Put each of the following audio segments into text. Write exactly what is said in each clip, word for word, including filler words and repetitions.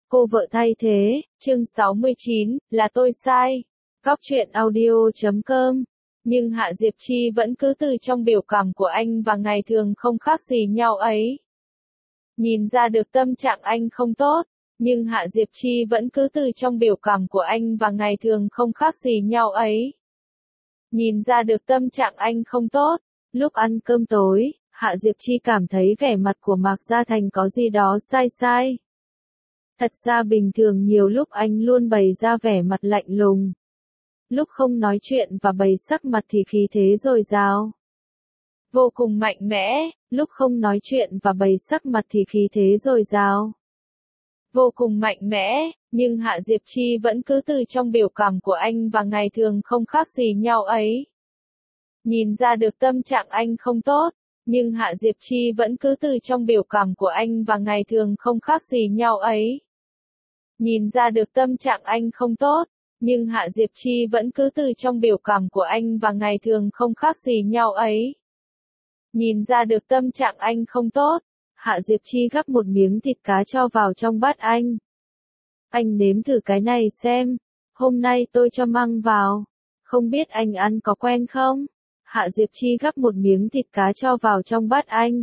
Cô vợ thay thế, chương sáu mươi chín, là tôi sai. Góc truyện audio chấm com. Nhưng Hạ Diệp Chi vẫn cứ từ trong biểu cảm của anh và ngày thường không khác gì nhau ấy. Nhìn ra được tâm trạng anh không tốt, nhưng Hạ Diệp Chi vẫn cứ từ trong biểu cảm của anh và ngày thường không khác gì nhau ấy. Nhìn ra được tâm trạng anh không tốt, lúc ăn cơm tối, Hạ Diệp Chi cảm thấy vẻ mặt của Mạc Gia Thành có gì đó sai sai. Thật ra bình thường nhiều lúc anh luôn bày ra vẻ mặt lạnh lùng. Lúc không nói chuyện và bày sắc mặt thì khí thế dồi dào. Vô cùng mạnh mẽ, lúc không nói chuyện và bày sắc mặt thì khí thế dồi dào. Vô cùng mạnh mẽ, nhưng Hạ Diệp Chi vẫn cứ từ trong biểu cảm của anh và ngày thường không khác gì nhau ấy. Nhìn ra được tâm trạng anh không tốt, nhưng Hạ Diệp Chi vẫn cứ từ trong biểu cảm của anh và ngày thường không khác gì nhau ấy. Nhìn ra được tâm trạng anh không tốt, nhưng Hạ Diệp Chi vẫn cứ từ trong biểu cảm của anh và ngày thường không khác gì nhau ấy. Nhìn ra được tâm trạng anh không tốt, Hạ Diệp Chi gắp một miếng thịt cá cho vào trong bát anh. Anh nếm thử cái này xem, hôm nay tôi cho măng vào, không biết anh ăn có quen không? Hạ Diệp Chi gắp một miếng thịt cá cho vào trong bát anh.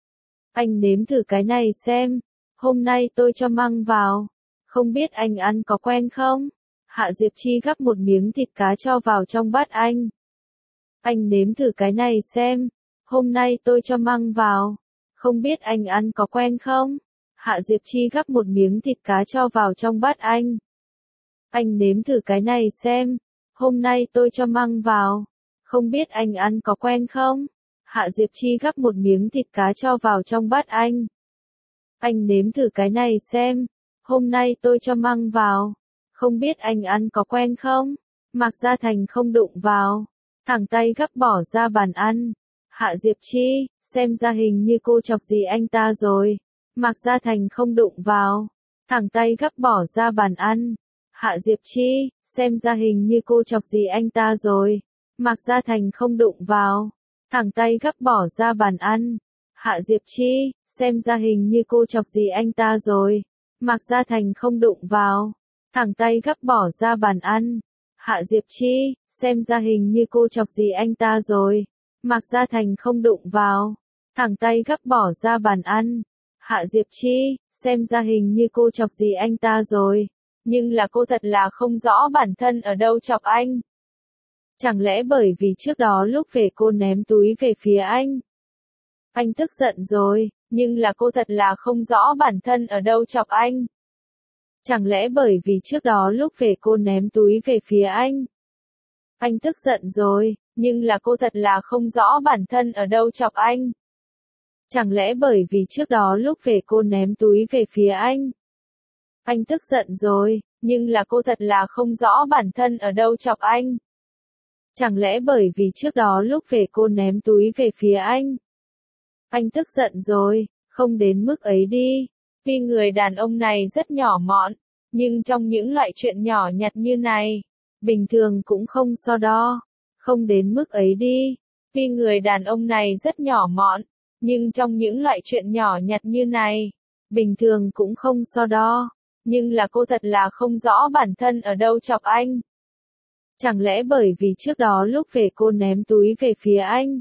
Anh nếm thử cái này xem, hôm nay tôi cho măng vào, không biết anh ăn có quen không? Hạ Diệp Chi gắp một miếng thịt cá cho vào trong bát anh. Anh nếm thử cái này xem, hôm nay tôi cho măng vào, không biết anh ăn có quen không? Hạ Diệp Chi gắp một miếng thịt cá cho vào trong bát anh. Anh nếm thử cái này xem, hôm nay tôi cho măng vào, không biết anh ăn có quen không? Hạ Diệp Chi gắp một miếng thịt cá cho vào trong bát anh. Anh nếm thử cái này xem, hôm nay tôi cho măng vào, không biết anh ăn có quen không? Mạc Gia Thành không đụng vào, thẳng tay gắp bỏ ra bàn ăn. Hạ Diệp Chi, xem ra hình như cô chọc gì anh ta rồi. Mạc Gia Thành không đụng vào, thẳng tay gắp bỏ ra bàn ăn. Hạ Diệp Chi, xem ra hình như cô chọc gì anh ta rồi. Mạc Gia Thành không đụng vào, thẳng tay gắp bỏ ra bàn ăn. Hạ Diệp Chi, xem ra hình như cô chọc gì anh ta rồi. Mạc Gia Thành không đụng vào, thẳng tay gắp bỏ ra bàn ăn. Hạ Diệp Chi, xem ra hình như cô chọc gì anh ta rồi. Mạc Gia Thành không đụng vào, thẳng tay gắp bỏ ra bàn ăn. Hạ Diệp Chi, xem ra hình như cô chọc gì anh ta rồi. Nhưng là cô thật là không rõ bản thân ở đâu chọc anh. Chẳng lẽ bởi vì trước đó lúc về cô ném túi về phía anh? Anh tức giận rồi, nhưng là cô thật là không rõ bản thân ở đâu chọc anh. Chẳng lẽ bởi vì trước đó lúc về cô ném túi về phía anh? Anh tức giận rồi, nhưng là cô thật là không rõ bản thân ở đâu chọc anh. Chẳng lẽ bởi vì trước đó lúc về cô ném túi về phía anh? Anh tức giận rồi, nhưng là cô thật là không rõ bản thân ở đâu chọc anh. Chẳng lẽ bởi vì trước đó lúc về cô ném túi về phía anh? Anh tức giận rồi, không đến mức ấy đi. Tuy người đàn ông này rất nhỏ mọn, nhưng trong những loại chuyện nhỏ nhặt như này, bình thường cũng không so đo. Không đến mức ấy đi. Tuy người đàn ông này rất nhỏ mọn, nhưng trong những loại chuyện nhỏ nhặt như này, bình thường cũng không so đo. Nhưng là cô thật là không rõ bản thân ở đâu chọc anh. Chẳng lẽ bởi vì trước đó lúc về cô ném túi về phía anh?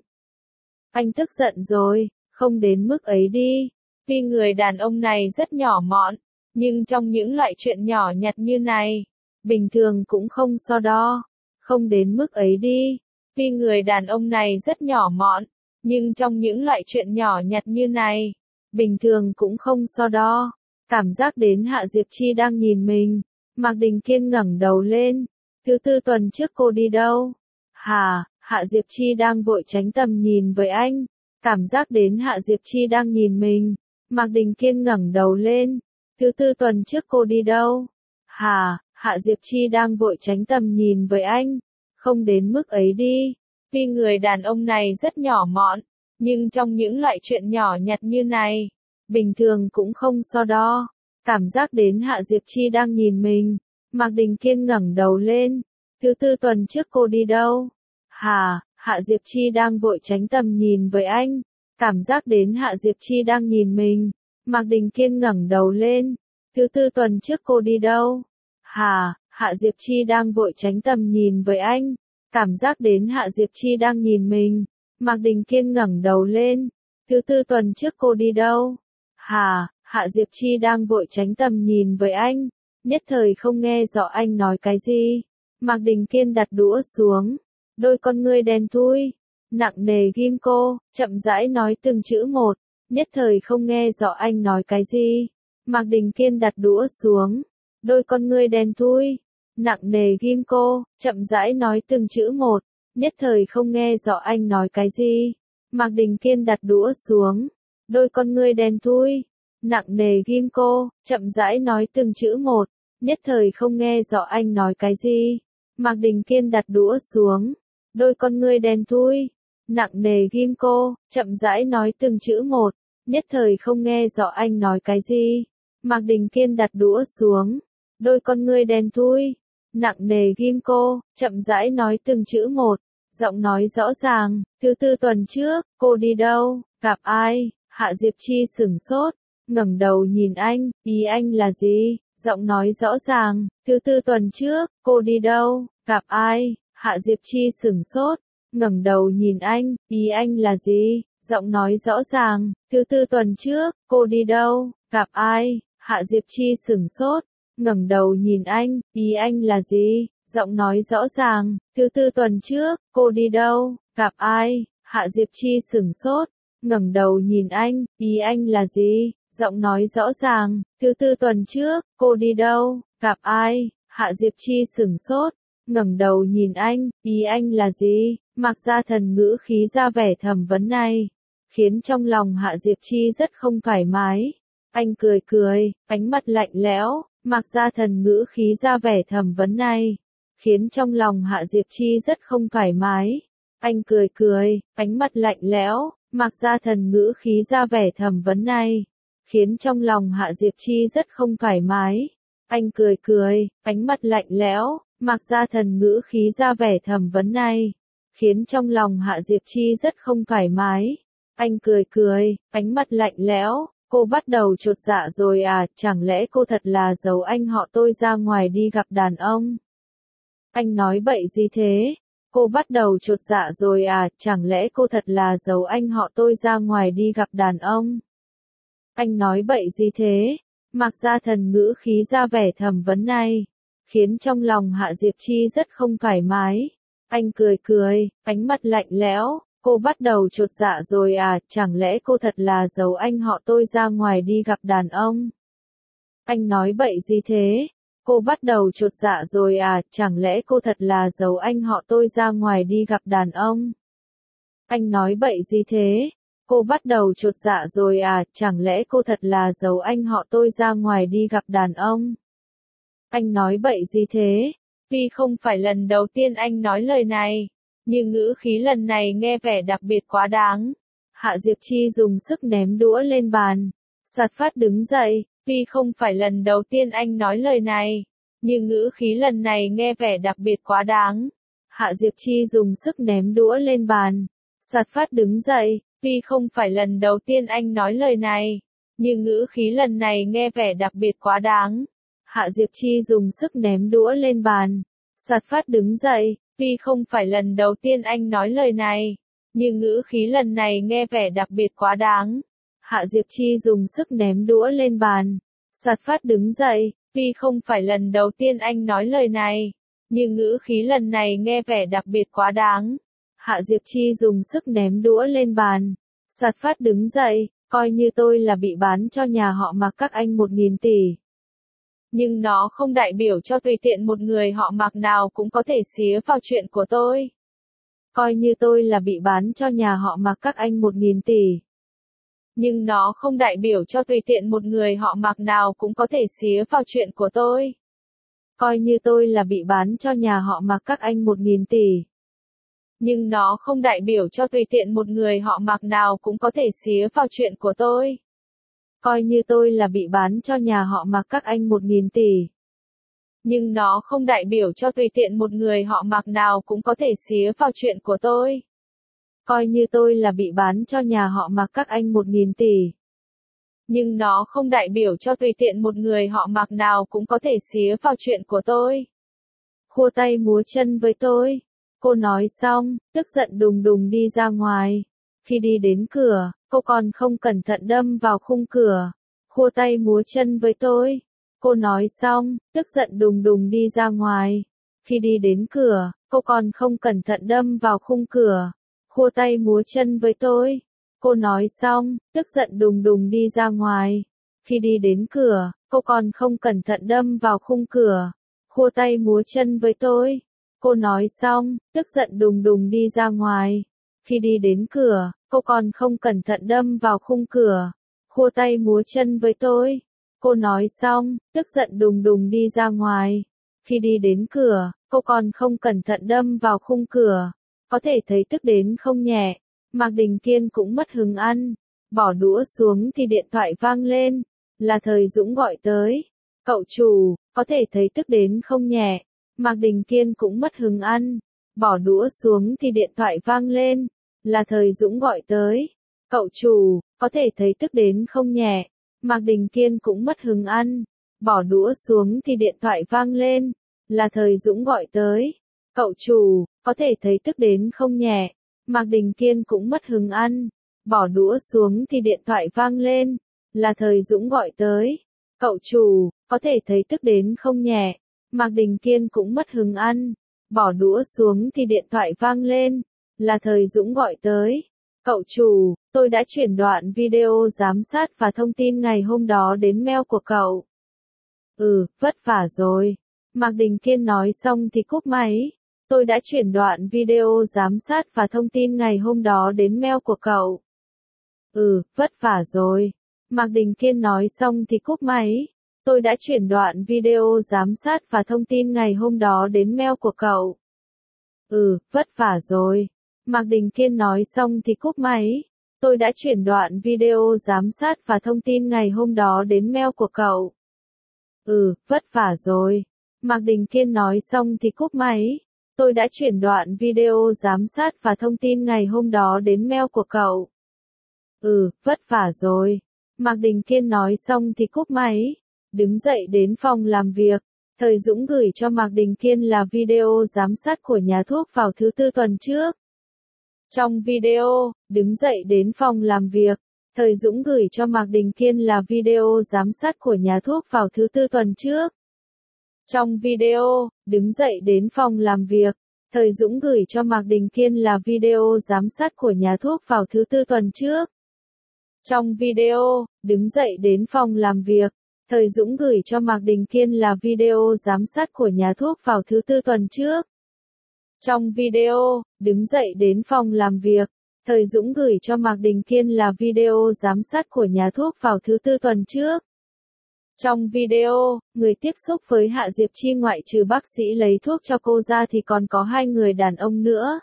Anh tức giận rồi, không đến mức ấy đi. Tuy người đàn ông này rất nhỏ mọn, nhưng trong những loại chuyện nhỏ nhặt như này, bình thường cũng không so đo. Không đến mức ấy đi. Tuy người đàn ông này rất nhỏ mọn, nhưng trong những loại chuyện nhỏ nhặt như này, bình thường cũng không so đo. Cảm giác đến Hạ Diệp Chi đang nhìn mình, Mạc Đình Kiên ngẩng đầu lên. Thứ tư tuần trước cô đi đâu? Hà, Hạ Diệp Chi đang vội tránh tầm nhìn với anh. Cảm giác đến Hạ Diệp Chi đang nhìn mình, Mạc Đình Kiên ngẩng đầu lên. Thứ tư tuần trước cô đi đâu? Hà, Hạ Diệp Chi đang vội tránh tầm nhìn với anh. Không đến mức ấy đi. Tuy người đàn ông này rất nhỏ mọn, nhưng trong những loại chuyện nhỏ nhặt như này, bình thường cũng không so đo. Cảm giác đến Hạ Diệp Chi đang nhìn mình, Mạc Đình Kiên ngẩng đầu lên. Thứ tư tuần trước cô đi đâu? Hà, Hạ Diệp Chi đang vội tránh tầm nhìn với anh. Cảm giác đến Hạ Diệp Chi đang nhìn mình, Mạc Đình Kiên ngẩng đầu lên. Thứ tư tuần trước cô đi đâu? Hà, Hạ Diệp Chi đang vội tránh tầm nhìn với anh. Cảm giác đến Hạ Diệp Chi đang nhìn mình. Mạc Đình Kiên ngẩng đầu lên. Thứ tư tuần trước cô đi đâu? Hà, Hạ Diệp Chi đang vội tránh tầm nhìn với anh. Nhất thời không nghe rõ anh nói cái gì. Mạc Đình Kiên đặt đũa xuống. Đôi con ngươi đen thui, nặng nề ghim cô, chậm rãi nói từng chữ một. Nhất thời không nghe rõ anh nói cái gì. Mạc Đình Kiên đặt đũa xuống. Đôi con ngươi đen thui, nặng nề ghim cô, chậm rãi nói từng chữ một. Nhất thời không nghe rõ anh nói cái gì. Mạc Đình Kiên đặt đũa xuống. Đôi con ngươi đen thui, nặng nề ghim cô, chậm rãi nói từng chữ một. Nhất thời không nghe rõ anh nói cái gì. Mạc Đình Kiên đặt đũa xuống. Đôi con ngươi đen thui, nặng nề ghim cô, chậm rãi nói từng chữ một. Nhất thời không nghe rõ anh nói cái gì. Mạc Đình Kiên đặt đũa xuống. Đôi con ngươi đen thui, nặng nề ghim cô, chậm rãi nói từng chữ một. Giọng nói rõ ràng. Thứ tư tuần trước, cô đi đâu, gặp ai? Hạ Diệp Chi sửng sốt, ngẩng đầu nhìn anh, ý anh là gì? Giọng nói rõ ràng. Thứ tư tuần trước, cô đi đâu, gặp ai? Hạ Diệp Chi sửng sốt, ngẩng đầu nhìn anh, ý anh là gì? Giọng nói rõ ràng. Thứ tư tuần trước, cô đi đâu, gặp ai? Hạ Diệp Chi sửng sốt, ngẩng đầu nhìn anh, ý anh là gì? Giọng nói rõ ràng. Thứ tư tuần trước, cô đi đâu, gặp ai? Hạ Diệp Chi sửng sốt, ngẩng đầu nhìn anh, ý anh là gì? Giọng nói rõ ràng. Thứ tư tuần trước, cô đi đâu, gặp ai? Hạ Diệp Chi sửng sốt, ngẩng đầu nhìn anh, ý anh là gì? Mạc Gia Thần ngữ khí ra vẻ thẩm vấn này, khiến trong lòng Hạ Diệp Chi rất không thoải mái. Anh cười cười, ánh mắt lạnh lẽo. Mạc Gia Thần ngữ khí ra vẻ thẩm vấn này, khiến trong lòng Hạ Diệp Chi rất không thoải mái. Anh cười cười, ánh mắt lạnh lẽo. Mạc Gia Thần ngữ khí ra vẻ thẩm vấn này, khiến trong lòng Hạ Diệp Chi rất không thoải mái. Anh cười cười, ánh mắt lạnh lẽo. Mạc Gia Thần ngữ khí ra vẻ thẩm vấn này, khiến trong lòng Hạ Diệp Chi rất không thoải mái. Anh cười cười, ánh mắt lạnh lẽo. Cô bắt đầu chột dạ rồi à, chẳng lẽ cô thật là giấu anh họ tôi ra ngoài đi gặp đàn ông? Anh nói bậy gì thế? Cô bắt đầu chột dạ rồi à, chẳng lẽ cô thật là giấu anh họ tôi ra ngoài đi gặp đàn ông? Anh nói bậy gì thế? Mạc Gia Thần ngữ khí ra vẻ thẩm vấn này, khiến trong lòng Hạ Diệp Chi rất không thoải mái. Anh cười cười, ánh mắt lạnh lẽo. Cô bắt đầu chột dạ rồi à, chẳng lẽ cô thật là giấu anh họ tôi ra ngoài đi gặp đàn ông? Anh nói bậy gì thế? Cô bắt đầu chột dạ rồi à, chẳng lẽ cô thật là giấu anh họ tôi ra ngoài đi gặp đàn ông? Anh nói bậy gì thế? Cô bắt đầu chột dạ rồi à, chẳng lẽ cô thật là giấu anh họ tôi ra ngoài đi gặp đàn ông? Anh nói bậy gì thế? Tuy không phải lần đầu tiên anh nói lời này, nhưng ngữ khí lần này nghe vẻ đặc biệt quá đáng. Hạ Diệp Chi dùng sức ném đũa lên bàn. Sạt Phát đứng dậy. Tuy không phải lần đầu tiên anh nói lời này, nhưng ngữ khí lần này nghe vẻ đặc biệt quá đáng. Hạ Diệp Chi dùng sức ném đũa lên bàn. Sạt Phát đứng dậy. Tuy không phải lần đầu tiên anh nói lời này, nhưng ngữ khí lần này nghe vẻ đặc biệt quá đáng. Hạ Diệp Chi dùng sức ném đũa lên bàn. Sạt Phát đứng dậy. Tuy không phải lần đầu tiên anh nói lời này, nhưng ngữ khí lần này nghe vẻ đặc biệt quá đáng. Hạ Diệp Chi dùng sức ném đũa lên bàn. Sạt Phát đứng dậy. Tuy không phải lần đầu tiên anh nói lời này, nhưng ngữ khí lần này nghe vẻ đặc biệt quá đáng. Hạ Diệp Chi dùng sức ném đũa lên bàn. Sạt Phát đứng dậy. Coi như tôi là bị bán cho nhà họ Mạc các anh một nghìn tỷ. Nhưng nó không đại biểu cho tùy tiện một người họ Mạc nào cũng có thể xía vào chuyện của tôi. Coi như tôi là bị bán cho nhà họ Mạc các anh một nghìn tỷ. Nhưng nó không đại biểu cho tùy tiện một người họ Mạc nào cũng có thể xía vào chuyện của tôi. Coi như tôi là bị bán cho nhà họ Mạc các anh một nghìn tỷ. Nhưng nó không đại biểu cho tùy tiện một người họ Mạc nào cũng có thể xía vào chuyện của tôi. Coi như tôi là bị bán cho nhà họ Mạc các anh một nghìn tỷ. Nhưng nó không đại biểu cho tùy tiện một người họ Mạc nào cũng có thể xía vào chuyện của tôi. Coi như tôi là bị bán cho nhà họ Mạc các anh một nghìn tỷ. Nhưng nó không đại biểu cho tùy tiện một người họ Mạc nào cũng có thể xía vào chuyện của tôi. Khua tay múa chân với tôi. Cô nói xong, tức giận đùng đùng đi ra ngoài. Khi đi đến cửa, cô còn không cẩn thận đâm vào khung cửa. Khua tay múa chân với tôi. Cô nói xong, tức giận đùng đùng đi ra ngoài. Khi đi đến cửa, cô còn không cẩn thận đâm vào khung cửa. Khua tay múa chân với tôi. Cô nói xong, tức giận đùng đùng đi ra ngoài. Khi đi đến cửa, cô còn không cẩn thận đâm vào khung cửa. Khua tay múa chân với tôi. Cô nói xong, tức giận đùng đùng đi ra ngoài. Khi đi đến cửa, cô còn không cẩn thận đâm vào khung cửa. Khua tay múa chân với tôi. Cô nói xong, tức giận đùng đùng đi ra ngoài. Khi đi đến cửa, cô còn không cẩn thận đâm vào khung cửa. Có thể thấy tức đến không nhẹ. Mạc Đình Kiên cũng mất hứng ăn. Bỏ đũa xuống thì điện thoại vang lên. Là Thời Dũng gọi tới. Cậu chủ, có thể thấy tức đến không nhẹ. Mạc Đình Kiên cũng mất hứng ăn. Bỏ đũa xuống thì điện thoại vang lên. Là Thời Dũng gọi tới. Cậu chủ, có thể thấy tức đến không nhẹ. Mạc Đình Kiên cũng mất hứng ăn. Bỏ đũa xuống thì điện thoại vang lên. Là Thời Dũng gọi tới. Cậu chủ, có thể thấy tức đến không nhẹ. Mạc Đình Kiên cũng mất hứng ăn. Bỏ đũa xuống thì điện thoại vang lên. Là Thời Dũng gọi tới. Cậu chủ, có thể thấy tức đến không nhẹ. Mạc Đình Kiên cũng mất hứng ăn. Bỏ đũa xuống thì điện thoại vang lên. Là Thời Dũng gọi tới. Cậu chủ, tôi đã chuyển đoạn video giám sát và thông tin ngày hôm đó đến mail của cậu. Ừ, vất vả rồi. Mạc Đình Kiên nói xong thì cúp máy. Tôi đã chuyển đoạn video giám sát và thông tin ngày hôm đó đến mail của cậu. Ừ, vất vả rồi. Mạc Đình Kiên nói xong thì cúp máy. Tôi đã chuyển đoạn video giám sát và thông tin ngày hôm đó đến mail của cậu. Ừ, vất vả rồi. Mạc Đình Kiên nói xong thì cúp máy. Tôi đã chuyển đoạn video giám sát và thông tin ngày hôm đó đến mail của cậu. Ừ, vất vả rồi. Mạc Đình Kiên nói xong thì cúp máy. Tôi đã chuyển đoạn video giám sát và thông tin ngày hôm đó đến mail của cậu. Ừ, vất vả rồi. Mạc Đình Kiên nói xong thì cúp máy. Đứng dậy đến phòng làm việc. Thời Dũng gửi cho Mạc Đình Kiên là video giám sát của nhà thuốc vào thứ tư tuần trước. Trong video, đứng dậy đến phòng làm việc. Thời Dũng gửi cho Mạc Đình Kiên là video giám sát của nhà thuốc vào thứ tư tuần trước. Trong video, đứng dậy đến phòng làm việc. Thời Dũng gửi cho Mạc Đình Kiên là video giám sát của nhà thuốc vào thứ tư tuần trước. Trong video, đứng dậy đến phòng làm việc. Thời Dũng gửi cho Mạc Đình Kiên là video giám sát của nhà thuốc vào thứ tư tuần trước. Trong video, đứng dậy đến phòng làm việc. Thời Dũng gửi cho Mạc Đình Kiên là video giám sát của nhà thuốc vào thứ tư tuần trước. Trong video, người tiếp xúc với Hạ Diệp Chi ngoại trừ bác sĩ lấy thuốc cho cô ra thì còn có hai người đàn ông nữa.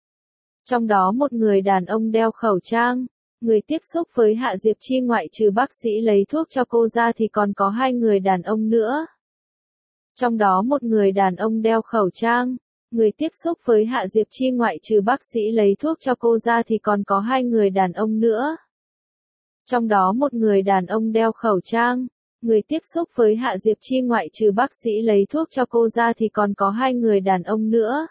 Trong đó một người đàn ông đeo khẩu trang. Người tiếp xúc với Hạ Diệp Chi ngoại trừ bác sĩ lấy thuốc cho cô ra thì còn có hai người đàn ông nữa. Trong đó một người đàn ông đeo khẩu trang. Người tiếp xúc với Hạ Diệp Chi ngoại trừ bác sĩ lấy thuốc cho cô ra thì còn có hai người đàn ông nữa. Trong đó một người đàn ông đeo khẩu trang. Người tiếp xúc với Hạ Diệp Chi ngoại trừ bác sĩ lấy thuốc cho cô ra thì còn có hai người đàn ông nữa.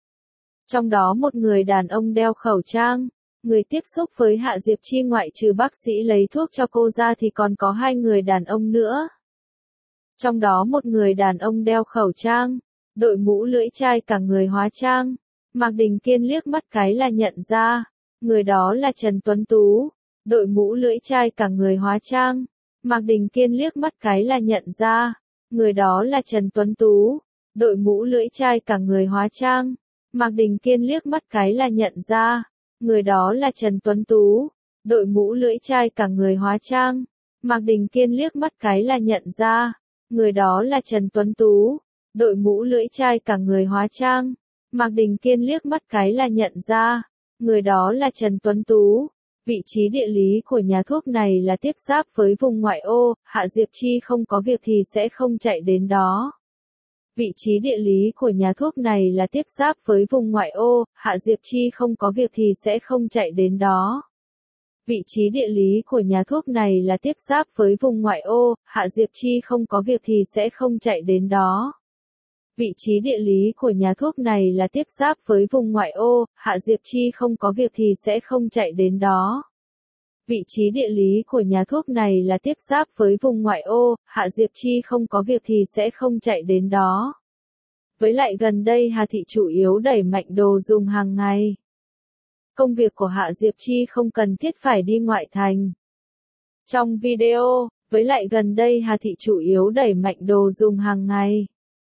Trong đó một người đàn ông đeo khẩu trang. Người tiếp xúc với Hạ Diệp Chi ngoại trừ bác sĩ lấy thuốc cho cô ra thì còn có hai người đàn ông nữa. Trong đó một người đàn ông đeo khẩu trang. Đội mũ lưỡi chai cả người hóa trang. Mạc Đình Kiên liếc mắt cái là nhận ra. Người đó là Trần Tuấn Tú. Đội mũ lưỡi chai cả người hóa trang. Mạc Đình Kiên liếc mắt cái là nhận ra. Người đó là Trần Tuấn Tú. Đội mũ lưỡi chai cả người hóa trang. Mạc Đình Kiên liếc mắt cái là nhận ra. Người đó là Trần Tuấn Tú. Đội mũ lưỡi chai cả người hóa trang. Mạc Đình Kiên liếc mắt cái là nhận ra. Người đó là Trần Tuấn Tú. Đội mũ lưỡi chai cả người hóa trang. Mạc Đình Kiên liếc mắt cái là nhận ra. Người đó là Trần Tuấn Tú. Vị trí địa lý của nhà thuốc này là tiếp giáp với vùng ngoại ô, Hạ Diệp Chi không có việc thì sẽ không chạy đến đó. Vị trí địa lý của nhà thuốc này là tiếp giáp với vùng ngoại ô, Hạ Diệp Chi không có việc thì sẽ không chạy đến đó. Vị trí địa lý của nhà thuốc này là tiếp giáp với vùng ngoại ô, Hạ Diệp Chi không có việc thì sẽ không chạy đến đó. Vị trí địa lý của nhà thuốc này là tiếp giáp với vùng ngoại ô, Hạ Diệp Chi không có việc thì sẽ không chạy đến đó. Vị trí địa lý của nhà thuốc này là tiếp giáp với vùng ngoại ô, Hạ Diệp Chi không có việc thì sẽ không chạy đến đó. Với lại gần đây Hà Thị chủ yếu đẩy mạnh đồ dùng hàng ngày. Công việc của Hạ Diệp Chi không cần thiết phải đi ngoại thành. Trong video, với lại gần đây Hà Thị chủ yếu đẩy mạnh đồ dùng hàng ngày.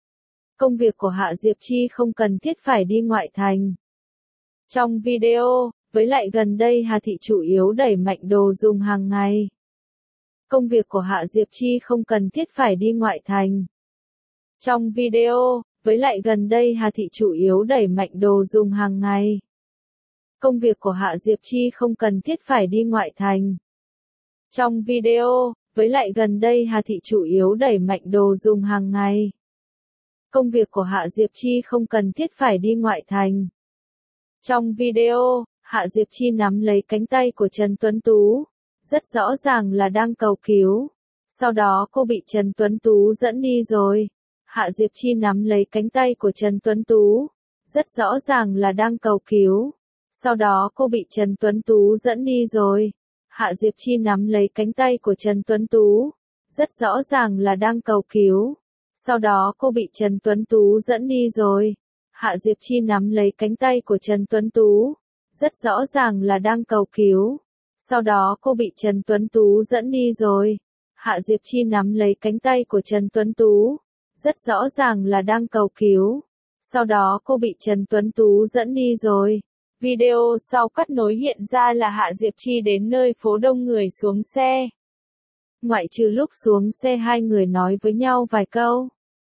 Công việc của Hạ Diệp Chi không cần thiết phải đi ngoại thành. Trong video, với lại gần đây Hà Thị chủ yếu đẩy mạnh đồ dùng hàng ngày. Công việc của Hạ Diệp Chi không cần thiết phải đi ngoại thành. Trong video, với lại gần đây Hà Thị chủ yếu đẩy mạnh đồ dùng hàng ngày. Công việc của Hạ Diệp Chi không cần thiết phải đi ngoại thành. Trong video, với lại gần đây Hà Thị chủ yếu đẩy mạnh đồ dùng hàng ngày. Công việc của Hạ Diệp Chi không cần thiết phải đi ngoại thành. Trong video, Hạ Diệp Chi nắm lấy cánh tay của Trần Tuấn Tú. Rất rõ ràng là đang cầu cứu. Sau đó cô bị Trần Tuấn Tú dẫn đi rồi. Hạ Diệp Chi nắm lấy cánh tay của Trần Tuấn Tú. Rất rõ ràng là đang cầu cứu. Sau đó cô bị Trần Tuấn Tú dẫn đi rồi. Hạ Diệp Chi nắm lấy cánh tay của Trần Tuấn Tú. Rất rõ ràng là đang cầu cứu. Sau đó cô bị Trần Tuấn Tú dẫn đi rồi. Hạ Diệp Chi nắm lấy cánh tay của Trần Tuấn Tú. Rất rõ ràng là đang cầu cứu. Sau đó cô bị Trần Tuấn Tú dẫn đi rồi. Hạ Diệp Chi nắm lấy cánh tay của Trần Tuấn Tú. Rất rõ ràng là đang cầu cứu. Sau đó cô bị Trần Tuấn Tú dẫn đi rồi. Video sau cắt nối hiện ra là Hạ Diệp Chi đến nơi phố đông người xuống xe. Ngoại trừ lúc xuống xe hai người nói với nhau vài câu.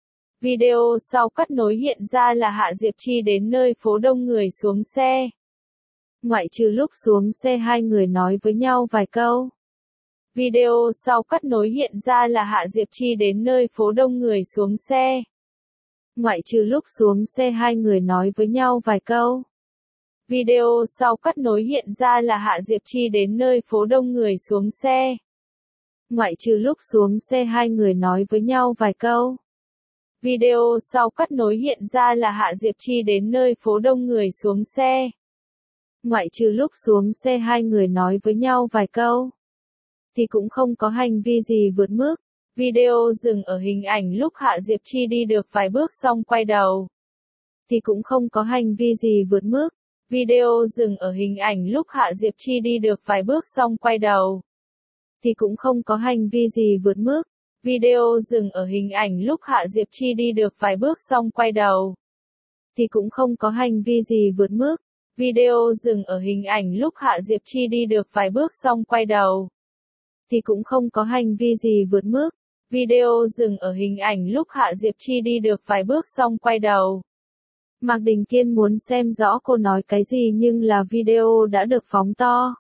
Video sau cắt nối hiện ra là Hạ Diệp Chi đến nơi phố đông người xuống xe. Ngoại trừ lúc xuống xe hai người nói với nhau vài câu. Video sau cắt nối hiện ra là Hạ Diệp Chi đến nơi phố đông người xuống xe. Ngoại trừ lúc xuống xe hai người nói với nhau vài câu. Video sau cắt nối hiện ra là Hạ Diệp Chi đến nơi phố đông người xuống xe. Ngoại trừ lúc xuống xe hai người nói với nhau vài câu. Video sau cắt nối hiện ra là Hạ Diệp Chi đến nơi phố đông người xuống xe. Ngoại trừ lúc xuống xe hai người nói với nhau vài câu. Thì cũng không có hành vi gì vượt mức. Video dừng ở hình ảnh lúc Hạ Diệp Chi đi được vài bước xong quay đầu. Thì cũng không có hành vi gì vượt mức. Video dừng ở hình ảnh lúc Hạ Diệp Chi đi được vài bước xong quay đầu. Thì cũng không có hành vi gì vượt mức. Video dừng ở hình ảnh lúc Hạ Diệp Chi đi được vài bước xong quay đầu. Thì cũng không có hành vi gì vượt mức. Video dừng ở hình ảnh lúc Hạ Diệp Chi đi được vài bước xong quay đầu. Thì cũng không có hành vi gì vượt mức. Video dừng ở hình ảnh lúc Hạ Diệp Chi đi được vài bước xong quay đầu. Mạc Đình Kiên muốn xem rõ cô nói cái gì nhưng là video đã được phóng to.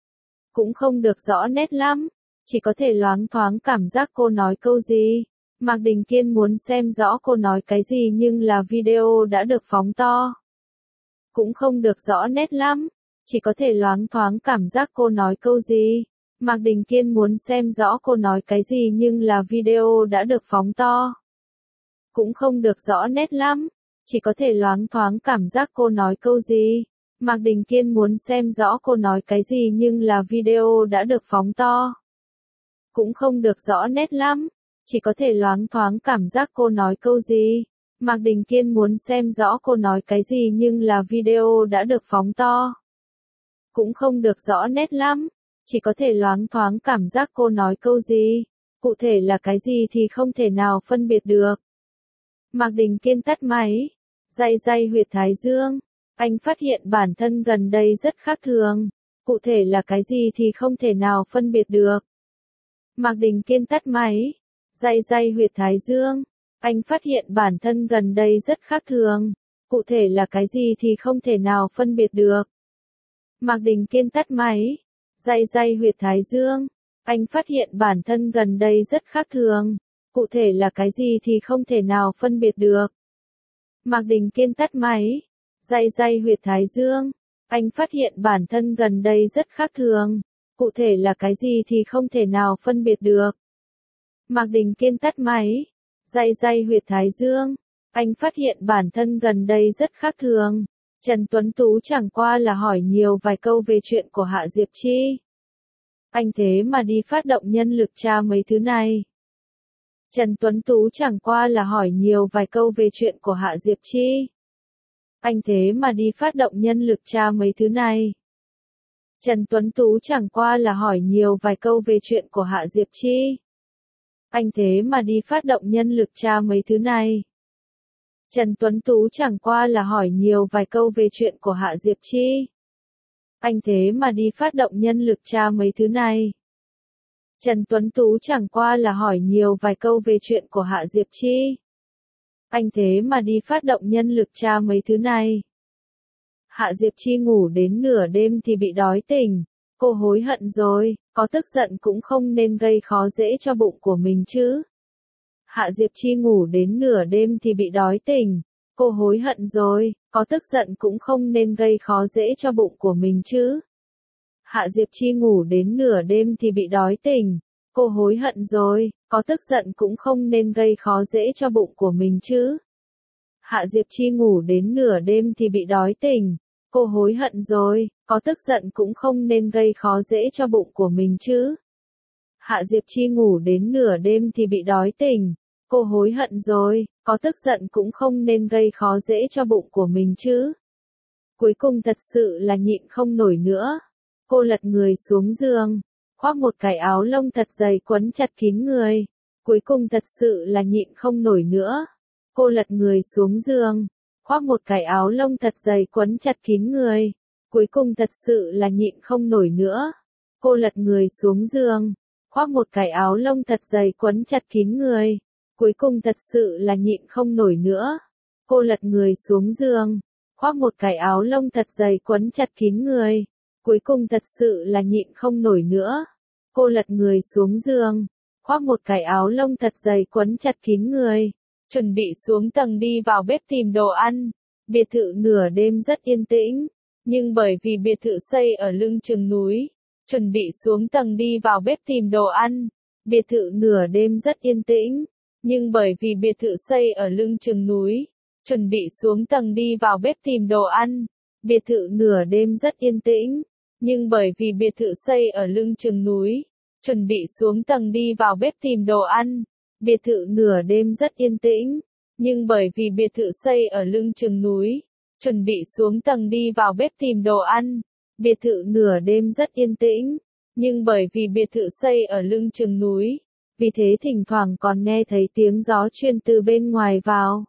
Cũng không được rõ nét lắm. Chỉ có thể loáng thoáng cảm giác cô nói câu gì. Mạc Đình Kiên muốn xem rõ cô nói cái gì nhưng là video đã được phóng to. Cũng không được rõ nét lắm. Chỉ có thể loáng thoáng cảm giác cô nói câu gì. Mạc Đình Kiên muốn xem rõ cô nói cái gì nhưng là video đã được phóng to. Cũng không được rõ nét lắm. Chỉ có thể loáng thoáng cảm giác cô nói câu gì. Mạc Đình Kiên muốn xem rõ cô nói cái gì nhưng là video đã được phóng to. Cũng không được rõ nét lắm. Chỉ có thể loáng thoáng cảm giác cô nói câu gì. Mạc Đình Kiên muốn xem rõ cô nói cái gì nhưng là video đã được phóng to. Cũng không được rõ nét lắm. Chỉ có thể loáng thoáng cảm giác cô nói câu gì. Cụ thể là cái gì thì không thể nào phân biệt được. Mạc Đình Kiên tắt máy. Day day huyệt thái dương. Anh phát hiện bản thân gần đây rất khác thường. Cụ thể là cái gì thì không thể nào phân biệt được. Mạc Đình Kiên tắt máy. Day day huyệt thái dương. Anh phát hiện bản thân gần đây rất khác thường. Cụ thể là cái gì thì không thể nào phân biệt được. Mạc Đình Kiên tắt máy. Day day huyệt thái dương. Anh phát hiện bản thân gần đây rất khác thường. Cụ thể là cái gì thì không thể nào phân biệt được. Mạc Đình Kiên tắt máy. Day day huyệt thái dương. Anh phát hiện bản thân gần đây rất khác thường. Cụ thể là cái gì thì không thể nào phân biệt được. Mạc Đình Kiên tắt máy. Day day huyệt thái dương. Anh phát hiện bản thân gần đây rất khác thường. Trần Tuấn Tú chẳng qua là hỏi nhiều vài câu về chuyện của Hạ Diệp Chi. Anh thế mà đi phát động nhân lực tra mấy thứ này. Trần Tuấn Tú chẳng qua là hỏi nhiều vài câu về chuyện của Hạ Diệp Chi. Anh thế mà đi phát động nhân lực tra mấy thứ này. Trần Tuấn Tú chẳng qua là hỏi nhiều vài câu về chuyện của Hạ Diệp Chi. Anh thế mà đi phát động nhân lực tra mấy thứ này. Trần Tuấn Tú chẳng qua là hỏi nhiều vài câu về chuyện của Hạ Diệp Chi. Anh thế mà đi phát động nhân lực tra mấy thứ này. Trần Tuấn Tú chẳng qua là hỏi nhiều vài câu về chuyện của Hạ Diệp Chi. Anh thế mà đi phát động nhân lực tra mấy thứ này. Hạ Diệp Chi ngủ đến nửa đêm thì bị đói tỉnh. Cô hối hận rồi, có tức giận cũng không nên gây khó dễ cho bụng của mình chứ. Hạ Diệp Chi ngủ đến nửa đêm thì bị đói tỉnh. Cô hối hận rồi, có tức giận cũng không nên gây khó dễ cho bụng của mình chứ. Hạ Diệp Chi ngủ đến nửa đêm thì bị đói tỉnh. Cô hối hận rồi, có tức giận cũng không nên gây khó dễ cho bụng của mình chứ. Hạ Diệp Chi ngủ đến nửa đêm thì bị đói tỉnh. Cô hối hận rồi, có tức giận cũng không nên gây khó dễ cho bụng của mình chứ. Hạ Diệp Chi ngủ đến nửa đêm thì bị đói tỉnh. Cô hối hận rồi, có tức giận cũng không nên gây khó dễ cho bụng của mình chứ. Cuối cùng thật sự là nhịn không nổi nữa. Cô lật người xuống giường, khoác một cái áo lông thật dày quấn chặt kín người. Cuối cùng thật sự là nhịn không nổi nữa. Cô lật người xuống giường, khoác một cái áo lông thật dày quấn chặt kín người. Cuối cùng thật sự là nhịn không nổi nữa. Cô lật người xuống giường, khoác một cái áo lông thật dày quấn chặt kín người. Cuối cùng thật sự là nhịn không nổi nữa. Cô lật người xuống giường, khoác một cái áo lông thật dày quấn chặt kín người. Cuối cùng thật sự là nhịn không nổi nữa. Cô lật người xuống giường, khoác một cái áo lông thật dày quấn chặt kín người. Chuẩn bị xuống tầng đi vào bếp tìm đồ ăn. Biệt thự nửa đêm rất yên tĩnh. Nhưng bởi vì biệt thự xây ở lưng chừng núi. Chuẩn bị xuống tầng đi vào bếp tìm đồ ăn. Biệt thự nửa đêm rất yên tĩnh. Nhưng bởi vì biệt thự xây ở lưng chừng núi. Chuẩn bị xuống tầng đi vào bếp tìm đồ ăn. Biệt thự nửa đêm rất yên tĩnh. Nhưng bởi vì biệt thự xây ở lưng chừng núi. Chuẩn bị xuống tầng đi vào bếp tìm đồ ăn. Biệt thự nửa đêm rất yên tĩnh. Nhưng bởi vì biệt thự xây ở lưng chừng núi. Chuẩn bị xuống tầng đi vào bếp tìm đồ ăn. Biệt thự nửa đêm rất yên tĩnh. Nhưng bởi vì biệt thự xây ở lưng chừng núi. Vì thế thỉnh thoảng còn nghe thấy tiếng gió truyền từ bên ngoài vào.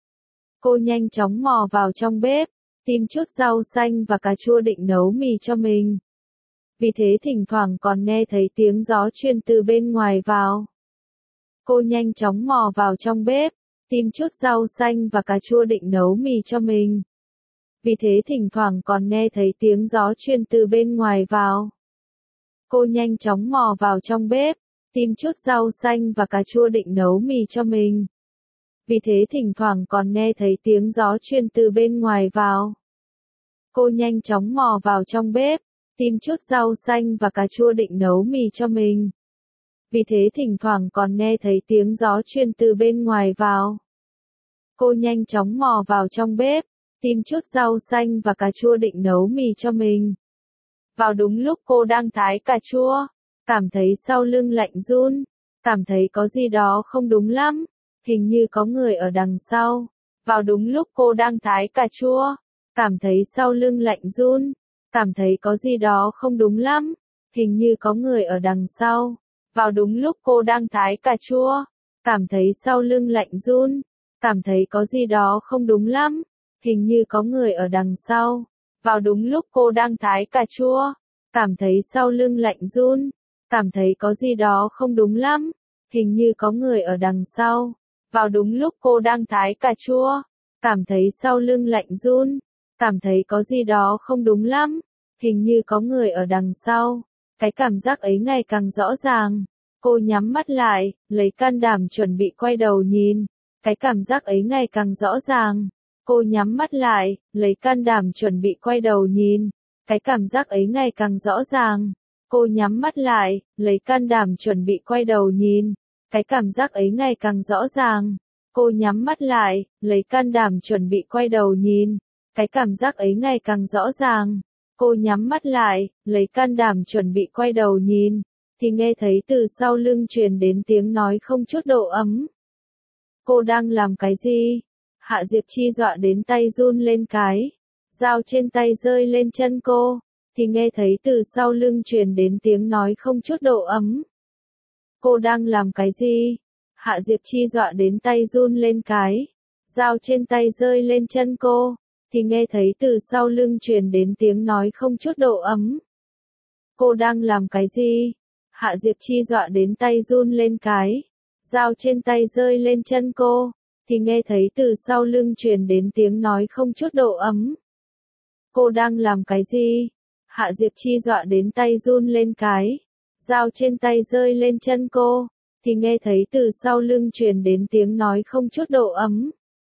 Cô nhanh chóng mò vào trong bếp, tìm chút rau xanh và cà chua định nấu mì cho mình. Vì thế thỉnh thoảng còn nghe thấy tiếng gió truyền từ bên ngoài vào. Cô nhanh chóng mò vào trong bếp, tìm chút rau xanh và cà chua định nấu mì cho mình. Vì thế thỉnh thoảng còn nghe thấy tiếng gió truyền từ bên ngoài vào. Cô nhanh chóng mò vào trong bếp, tìm chút rau xanh và cà chua định nấu mì cho mình. Vì thế thỉnh thoảng còn nghe thấy tiếng gió truyền từ bên ngoài vào. Cô nhanh chóng mò vào trong bếp, tìm chút rau xanh và cà chua định nấu mì cho mình. Vì thế thỉnh thoảng còn nghe thấy tiếng gió truyền từ bên ngoài vào. Cô nhanh chóng mò vào trong bếp, tìm chút rau xanh và cà chua định nấu mì cho mình. Vào đúng lúc cô đang thái cà chua, cảm thấy sau lưng lạnh run, cảm thấy có gì đó không đúng lắm, hình như có người ở đằng sau. Vào đúng lúc cô đang thái cà chua, cảm thấy sau lưng lạnh run, cảm thấy có gì đó không đúng lắm, hình như có người ở đằng sau. Vào đúng lúc cô đang thái cà chua, cảm thấy sau lưng lạnh run, cảm thấy có gì đó không đúng lắm, hình như có người ở đằng sau. Vào đúng lúc cô đang thái cà chua, cảm thấy sau lưng lạnh run, cảm thấy có gì đó không đúng lắm, hình như có người ở đằng sau. Vào đúng lúc cô đang thái cà chua, cảm thấy sau lưng lạnh run, cảm thấy có gì đó không đúng lắm, hình như có người ở đằng sau. Cái cảm giác ấy ngày càng rõ ràng. Cô nhắm mắt lại, lấy can đảm chuẩn bị quay đầu nhìn. Cái cảm giác ấy ngày càng rõ ràng. Cô nhắm mắt lại, lấy can đảm chuẩn bị quay đầu nhìn. Cái cảm giác ấy ngày càng rõ ràng. Cô nhắm mắt lại, lấy can đảm chuẩn bị quay đầu nhìn. Cái cảm giác ấy ngày càng rõ ràng. Cô nhắm mắt lại, lấy can đảm chuẩn bị quay đầu nhìn. Cái cảm giác ấy ngày càng rõ ràng. Cô nhắm mắt lại, lấy can đảm chuẩn bị quay đầu nhìn. Thì nghe thấy từ sau lưng truyền đến tiếng nói không chút độ ấm. Cô đang làm cái gì? Hạ Diệp Chi dọa đến tay run lên cái. Dao trên tay rơi lên chân cô. Thì nghe thấy từ sau lưng truyền đến tiếng nói không chút độ ấm. Cô đang làm cái gì? Hạ Diệp Chi dọa đến tay run lên cái. Dao trên tay rơi lên chân cô. Thì nghe thấy từ sau lưng truyền đến tiếng nói không chút độ ấm. Cô đang làm cái gì? Hạ Diệp Chi dọa đến tay run lên cái. Dao trên tay rơi lên chân cô. Thì nghe thấy từ sau lưng truyền đến tiếng nói không chút độ ấm. Cô đang làm cái gì? Hạ Diệp Chi dọa đến tay run lên cái. Dao trên tay rơi lên chân cô. Thì nghe thấy từ sau lưng truyền đến tiếng nói không chút độ ấm.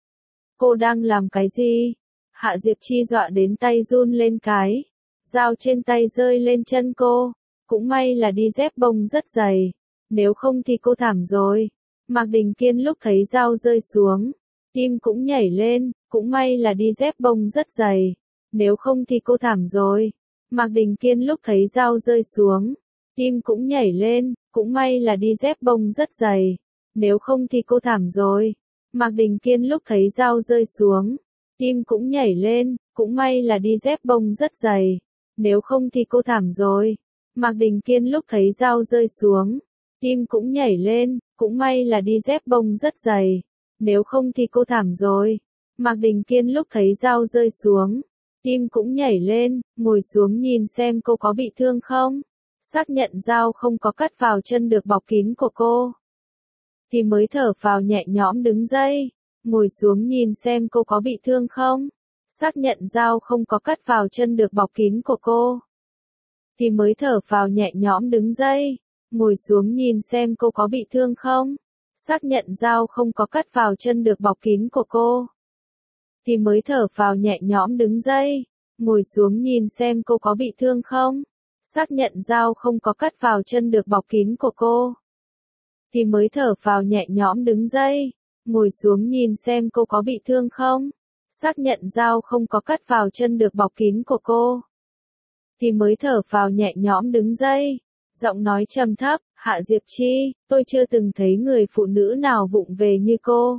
Cô đang làm cái gì? Hạ Diệp Chi dọa đến tay run lên cái. Dao trên tay rơi lên chân cô. Cũng may là đi dép bông rất dày. Nếu không thì cô thảm rồi. Mạc Đình Kiên lúc thấy dao rơi xuống. Tim cũng nhảy lên. Cũng may là đi dép bông rất dày. Nếu không thì cô thảm rồi. Mạc Đình Kiên lúc thấy dao rơi xuống. Tim cũng nhảy lên. Cũng may là đi dép bông rất dày. Nếu không thì cô thảm rồi. Mạc Đình Kiên lúc thấy dao rơi xuống. Tim cũng nhảy lên. Cũng may là đi dép bông rất dày. Nếu không thì cô thảm rồi. Mạc Đình Kiên lúc thấy dao rơi xuống. Tim cũng nhảy lên. Cũng may là đi dép bông rất dày. Nếu không thì cô thảm rồi. Mạc Đình Kiên lúc thấy dao rơi xuống. Tim cũng nhảy lên. Ngồi xuống nhìn xem cô có bị thương không. Xác nhận dao không có cắt vào chân được bọc kín của cô. Thì mới thở phào nhẹ nhõm đứng dậy. Ngồi xuống nhìn xem cô có bị thương không. Xác nhận dao không có cắt vào chân được bọc kín của cô. Thì mới thở phào nhẹ nhõm đứng dậy. Ngồi xuống nhìn xem cô có bị thương không. Xác nhận dao không có cắt vào chân được bọc kín của cô. Thì mới thở phào nhẹ nhõm đứng dậy. Ngồi xuống nhìn xem cô có bị thương không. Xác nhận dao không có cắt vào chân được bọc kín của cô. Thì mới thở phào nhẹ nhõm đứng dậy. Ngồi xuống nhìn xem cô có bị thương không. Xác nhận dao không có cắt vào chân được bọc kín của cô. Thì mới thở phào nhẹ nhõm đứng dậy. Giọng nói trầm thấp, Hạ Diệp Chi, tôi chưa từng thấy người phụ nữ nào vụng về như cô.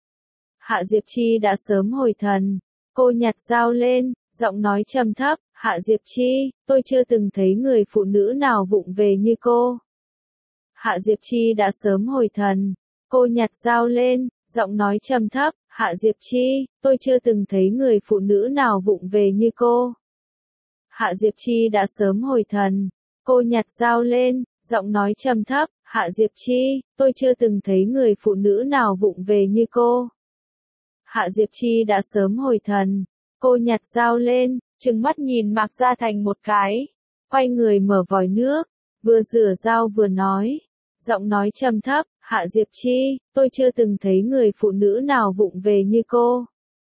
Hạ Diệp Chi đã sớm hồi thần. Cô nhặt dao lên, giọng nói trầm thấp, Hạ Diệp Chi, tôi chưa từng thấy người phụ nữ nào vụng về như cô. Hạ Diệp Chi đã sớm hồi thần. Cô nhặt dao lên, giọng nói trầm thấp, Hạ Diệp Chi, tôi chưa từng thấy người phụ nữ nào vụng về như cô. Hạ Diệp Chi đã sớm hồi thần. Cô nhặt dao lên, giọng nói trầm thấp, Hạ Diệp Chi, tôi chưa từng thấy người phụ nữ nào vụng về như cô. Hạ Diệp Chi đã sớm hồi thần. Cô nhặt dao lên, trừng mắt nhìn Mạc Gia Thành một cái. Quay người mở vòi nước, vừa rửa dao vừa nói. Giọng nói trầm thấp, Hạ Diệp Chi, tôi chưa từng thấy người phụ nữ nào vụng về như cô.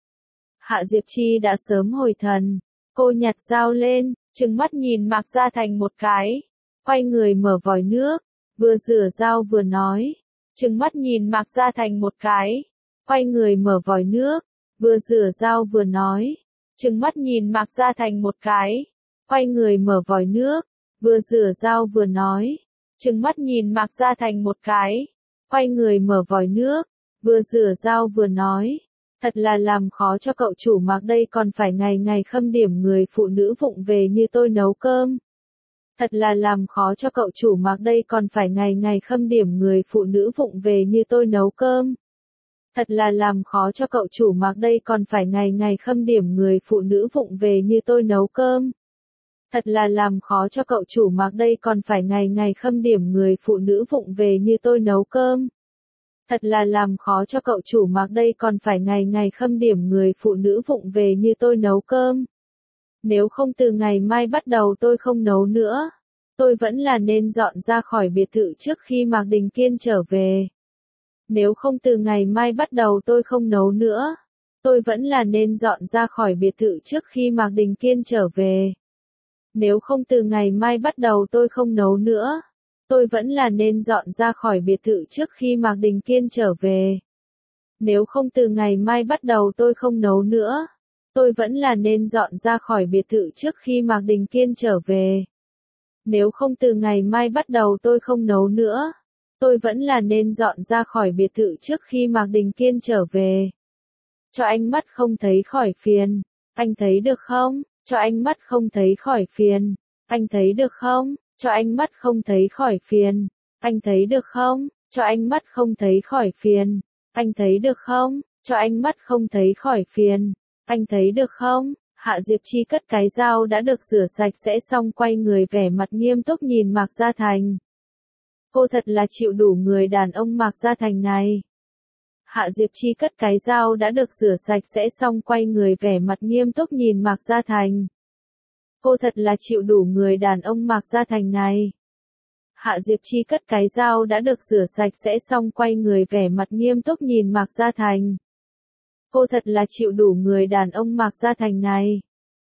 Hạ Diệp Chi đã sớm hồi thần. Cô nhặt dao lên, trừng mắt nhìn Mạc Gia Thành một cái. Quay người mở vòi nước, vừa rửa dao vừa nói. Trừng mắt nhìn Mạc Gia Thành một cái. Quay người mở vòi nước, vừa rửa dao vừa nói. Trừng mắt nhìn Mạc Gia Thành một cái. Quay người mở vòi nước, vừa rửa dao vừa nói. Trừng mắt nhìn Mạc Gia Thành một cái. Quay người mở vòi nước, vừa rửa dao vừa nói. Thật là làm khó cho cậu chủ Mạc đây, còn phải ngày ngày khâm điểm người phụ nữ vụng về như tôi nấu cơm. Thật là làm khó cho cậu chủ Mạc đây, còn phải ngày ngày khâm điểm người phụ nữ vụng về như tôi nấu cơm. Thật là làm khó cho cậu chủ Mạc đây, còn phải ngày ngày khâm điểm người phụ nữ vụng về như tôi nấu cơm. Thật là làm khó cho cậu chủ Mạc đây, còn phải ngày ngày khâm điểm người phụ nữ vụng về như tôi nấu cơm. Thật là làm khó cho cậu chủ Mạc đây, còn phải ngày ngày khâm điểm người phụ nữ vụng về như tôi nấu cơm. Nếu không từ ngày mai bắt đầu tôi không nấu nữa. Tôi vẫn là nên dọn ra khỏi biệt thự trước khi Mạc Đình Kiên trở về. Nếu không từ ngày mai bắt đầu tôi không nấu nữa. Tôi vẫn là nên dọn ra khỏi biệt thự trước khi Mạc Đình Kiên trở về. Nếu không từ ngày mai bắt đầu tôi không nấu nữa. Tôi vẫn là nên dọn ra khỏi biệt thự trước khi Mạc Đình Kiên trở về. Nếu không từ ngày mai bắt đầu tôi không nấu nữa. Tôi vẫn là nên dọn ra khỏi biệt thự trước khi Mạc Đình Kiên trở về. Nếu không từ ngày mai bắt đầu tôi không nấu nữa. Tôi vẫn là nên dọn ra khỏi biệt thự trước khi Mạc Đình Kiên trở về. Cho ánh mắt không thấy khỏi phiền. Anh thấy được không? Cho ánh mắt không thấy khỏi phiền. Anh thấy được không? Cho ánh mắt không thấy khỏi phiền. Anh thấy được không? Cho ánh mắt không thấy khỏi phiền. Anh thấy được không? Cho ánh mắt không thấy khỏi phiền. Anh thấy được không? Hạ Diệp Chi cất cái dao đã được rửa sạch sẽ xong quay người vẻ mặt nghiêm túc nhìn Mạc Gia Thành. Cô thật là chịu đủ người đàn ông Mạc Gia Thành này. Hạ Diệp Chi cất cái dao đã được rửa sạch sẽ xong quay người vẻ mặt nghiêm túc nhìn Mạc Gia Thành. Cô thật là chịu đủ người đàn ông Mạc Gia Thành này. Hạ Diệp Chi cất cái dao đã được rửa sạch sẽ xong quay người vẻ mặt nghiêm túc nhìn Mạc Gia Thành. Cô thật là chịu đủ người đàn ông Mạc Gia Thành này.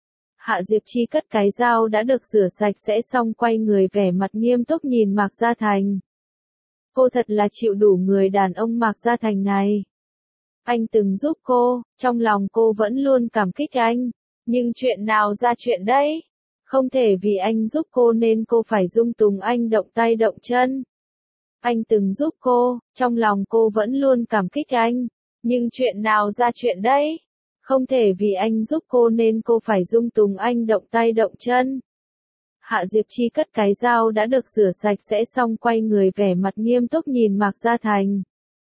Hạ Diệp Chi cất cái dao đã được rửa sạch sẽ xong quay người vẻ mặt nghiêm túc nhìn Mạc Gia Thành. Cô thật là chịu đủ người đàn ông Mạc Gia Thành này. Anh từng giúp cô, trong lòng cô vẫn luôn cảm kích anh. Nhưng chuyện nào ra chuyện đấy? Không thể vì anh giúp cô nên cô phải dung túng anh động tay động chân. Anh từng giúp cô, trong lòng cô vẫn luôn cảm kích anh. Nhưng chuyện nào ra chuyện đấy? Không thể vì anh giúp cô nên cô phải dung túng anh động tay động chân. Hạ Diệp Chi cất cái dao đã được rửa sạch sẽ xong quay người vẻ mặt nghiêm túc nhìn Mạc Gia Thành.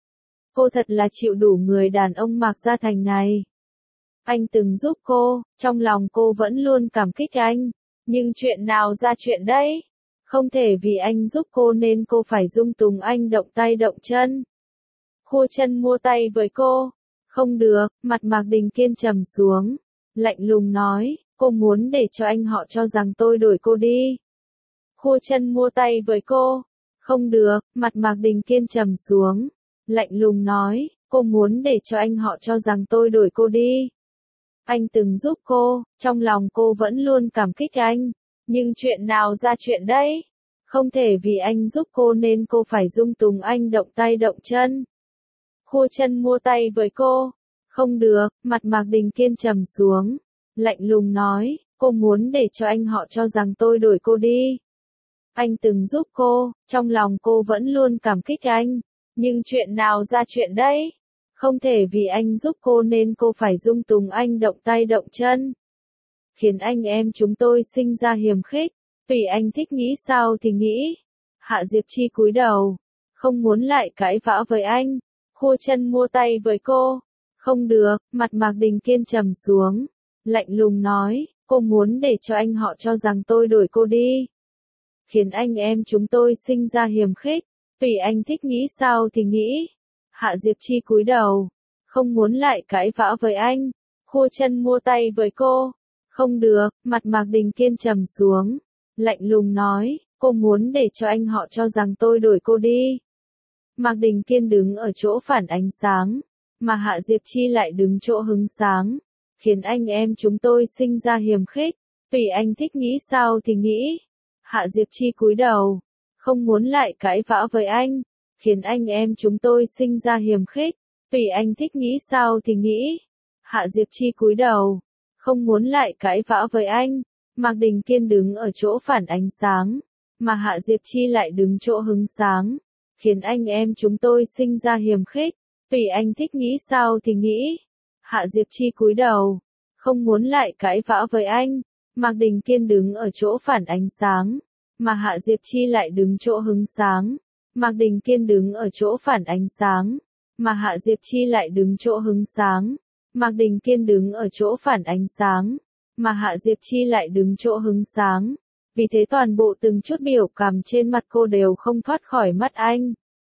Cô thật là chịu đủ người đàn ông Mạc Gia Thành này. Anh từng giúp cô, trong lòng cô vẫn luôn cảm kích anh. Nhưng chuyện nào ra chuyện đấy? Không thể vì anh giúp cô nên cô phải dung túng anh động tay động chân. Khua chân mua tay với cô. Không được, mặt Mạc Đình Kiên trầm xuống. Lạnh lùng nói, cô muốn để cho anh họ cho rằng tôi đuổi cô đi. Khua chân mua tay với cô. Không được, mặt Mạc Đình Kiên trầm xuống. Lạnh lùng nói, cô muốn để cho anh họ cho rằng tôi đuổi cô đi. Anh từng giúp cô, trong lòng cô vẫn luôn cảm kích anh. Nhưng chuyện nào ra chuyện đấy? Không thể vì anh giúp cô nên cô phải dung túng anh động tay động chân. Khua chân mua tay với cô. Không được, mặt Mạc Đình Kiên trầm xuống. Lạnh lùng nói, cô muốn để cho anh họ cho rằng tôi đuổi cô đi. Anh từng giúp cô, trong lòng cô vẫn luôn cảm kích anh. Nhưng chuyện nào ra chuyện đấy? Không thể vì anh giúp cô nên cô phải dung túng anh động tay động chân. Khiến anh em chúng tôi sinh ra hiềm khích. Tùy anh thích nghĩ sao thì nghĩ. Hạ Diệp Chi cúi đầu. Không muốn lại cãi vã với anh. Khua chân mua tay với cô. Không được, mặt Mạc Đình Kiên trầm xuống. Lạnh lùng nói, cô muốn để cho anh họ cho rằng tôi đuổi cô đi. Khiến anh em chúng tôi sinh ra hiềm khích. Tùy anh thích nghĩ sao thì nghĩ. Hạ Diệp Chi cúi đầu. Không muốn lại cãi vã với anh. Khua chân mua tay với cô. Không được, mặt Mạc Đình Kiên trầm xuống. Lạnh lùng nói, cô muốn để cho anh họ cho rằng tôi đuổi cô đi. Mạc Đình Kiên đứng ở chỗ phản ánh sáng. Mà Hạ Diệp Chi lại đứng chỗ hứng sáng. Khiến anh em chúng tôi sinh ra hiềm khích. Tùy anh thích nghĩ sao thì nghĩ. Hạ Diệp Chi cúi đầu. Không muốn lại cãi vã với anh. Khiến anh em chúng tôi sinh ra hiềm khích. Tùy anh thích nghĩ sao thì nghĩ. Hạ Diệp Chi cúi đầu. Không muốn lại cãi vã với anh. Mạc Đình Kiên đứng ở chỗ phản ánh sáng. Mà Hạ Diệp Chi lại đứng chỗ hứng sáng. Khiến anh em chúng tôi sinh ra hiềm khích. Tùy anh thích nghĩ sao thì nghĩ. Hạ Diệp Chi cúi đầu. Không muốn lại cãi vã với anh. Mạc Đình Kiên đứng ở chỗ phản ánh sáng. Mà Hạ Diệp Chi lại đứng chỗ hứng sáng. Mạc Đình Kiên đứng ở chỗ phản ánh sáng. Mà Hạ Diệp Chi lại đứng chỗ hứng sáng. Mạc Đình Kiên đứng ở chỗ phản ánh sáng. Mà Hạ Diệp Chi lại đứng chỗ hứng sáng. Vì thế toàn bộ từng chút biểu cảm trên mặt cô đều không thoát khỏi mắt anh.